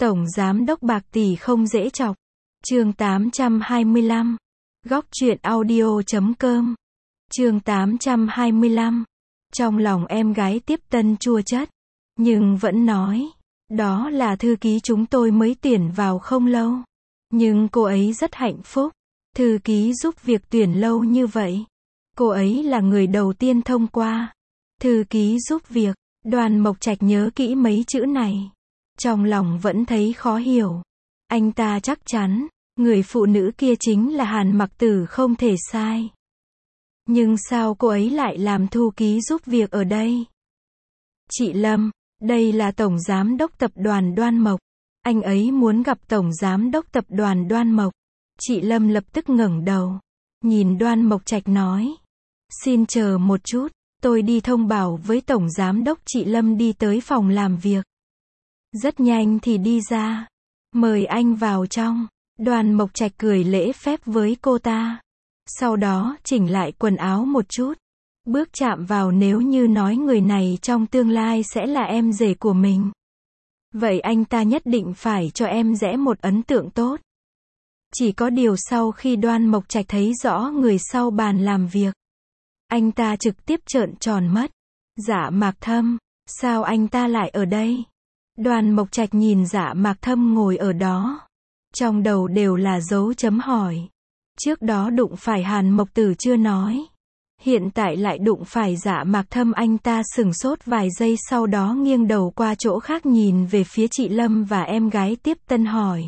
Tổng giám đốc bạc tỷ không dễ chọc. Chương 825. Góc truyện audio.com. Chương 825. Trong lòng em gái tiếp tân chua chát, nhưng vẫn nói, đó là thư ký chúng tôi mới tuyển vào không lâu. Nhưng cô ấy rất hạnh phúc. Thư ký giúp việc tuyển lâu như vậy. Cô ấy là người đầu tiên thông qua. Thư ký giúp việc. Đoàn Mộc Trạch nhớ kỹ mấy chữ này. Trong lòng vẫn thấy khó hiểu. Anh ta chắc chắn, người phụ nữ kia chính là Hàn Mặc Tử không thể sai. Nhưng sao cô ấy lại làm thư ký giúp việc ở đây? Chị Lâm, đây là Tổng Giám đốc Tập đoàn Đoan Mộc. Anh ấy muốn gặp Tổng Giám đốc Tập đoàn Đoan Mộc. Chị Lâm lập tức ngẩng đầu, nhìn Đoan Mộc Trạch nói. Xin chờ một chút, tôi đi thông báo với Tổng Giám đốc. Chị Lâm đi tới phòng làm việc. Rất nhanh thì đi ra. Mời anh vào trong. Đoan Mộc Trạch cười lễ phép với cô ta. Sau đó chỉnh lại quần áo một chút. Bước chạm vào, nếu như nói người này trong tương lai sẽ là em rể của mình. Vậy anh ta nhất định phải cho em rẽ một ấn tượng tốt. Chỉ có điều sau khi Đoan Mộc Trạch thấy rõ người sau bàn làm việc, anh ta trực tiếp trợn tròn mắt. Dạ Mạc Thâm, sao anh ta lại ở đây? Đoan Mộc Trạch nhìn Dạ Mạc Thâm ngồi ở đó. Trong đầu đều là dấu chấm hỏi. Trước đó đụng phải Hàn Mộc Tử chưa nói. Hiện tại lại đụng phải Dạ Mạc Thâm. Anh ta sửng sốt vài giây, sau đó nghiêng đầu qua chỗ khác nhìn về phía chị Lâm và em gái tiếp tân hỏi.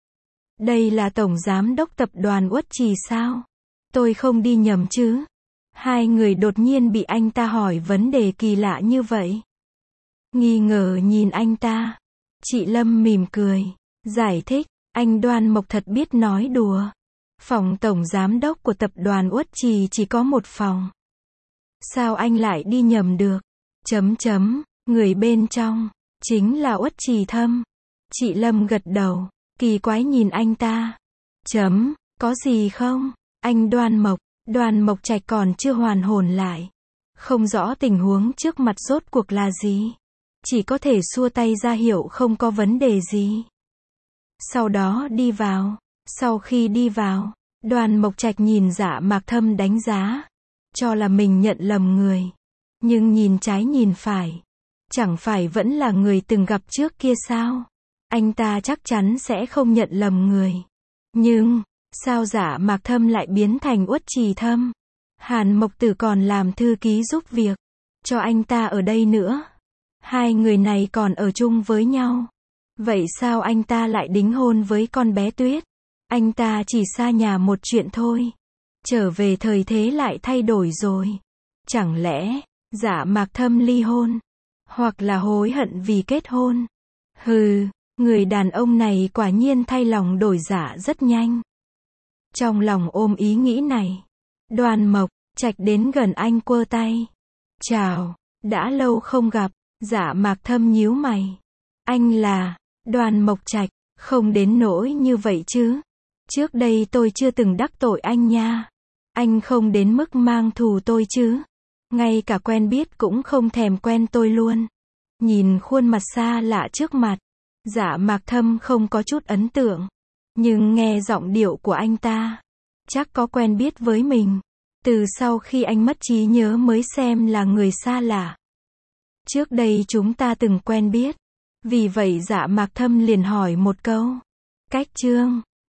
Đây là Tổng Giám đốc Tập đoàn Uất Trì sao? Tôi không đi nhầm chứ? Hai người đột nhiên bị anh ta hỏi vấn đề kỳ lạ như vậy. Nghi ngờ nhìn anh ta. Chị Lâm mỉm cười, giải thích, anh Đoan Mộc thật biết nói đùa. Phòng Tổng Giám đốc của Tập đoàn Uất Trì chỉ có một phòng. Sao anh lại đi nhầm được? Người bên trong chính là Uất Trì Thâm. Chị Lâm gật đầu, kỳ quái nhìn anh ta. Có gì không? Anh Đoan Mộc Trạch còn chưa hoàn hồn lại. Không rõ tình huống trước mặt rốt cuộc là gì. Chỉ có thể xua tay ra hiệu không có vấn đề gì. Sau đó đi vào. Sau khi đi vào, Đoan Mộc Trạch nhìn Dạ Mạc Thâm đánh giá. Cho là mình nhận lầm người. Nhưng nhìn trái nhìn phải. Chẳng phải vẫn là người từng gặp trước kia sao? Anh ta chắc chắn sẽ không nhận lầm người. Nhưng, sao Dạ Mạc Thâm lại biến thành Uất Trì Thâm? Hàn Mộc Tử còn làm thư ký giúp việc cho anh ta ở đây nữa. Hai người này còn ở chung với nhau. Vậy sao anh ta lại đính hôn với con bé Tuyết? Anh ta chỉ xa nhà một chuyện thôi. Trở về thời thế lại thay đổi rồi. Chẳng lẽ Dạ Mạc Thâm ly hôn? Hoặc là hối hận vì kết hôn? Hừ, người đàn ông này quả nhiên thay lòng đổi dạ rất nhanh. Trong lòng ôm ý nghĩ này, Đoan Mộc Trạch đến gần anh quơ tay. Chào, đã lâu không gặp. Dạ Mạc Thâm nhíu mày. Anh là Đoan Mộc Trạch, không đến nỗi như vậy chứ. Trước đây tôi chưa từng đắc tội anh nha. Anh không đến mức mang thù tôi chứ. Ngay cả quen biết cũng không thèm quen tôi luôn. Nhìn khuôn mặt xa lạ trước mặt, Dạ Mạc Thâm không có chút ấn tượng. Nhưng nghe giọng điệu của anh ta, chắc có quen biết với mình. Từ sau khi anh mất trí nhớ mới xem là người xa lạ. Trước đây chúng ta từng quen biết. Vì vậy Dạ Mạc Thâm liền hỏi một câu. Cách Trương,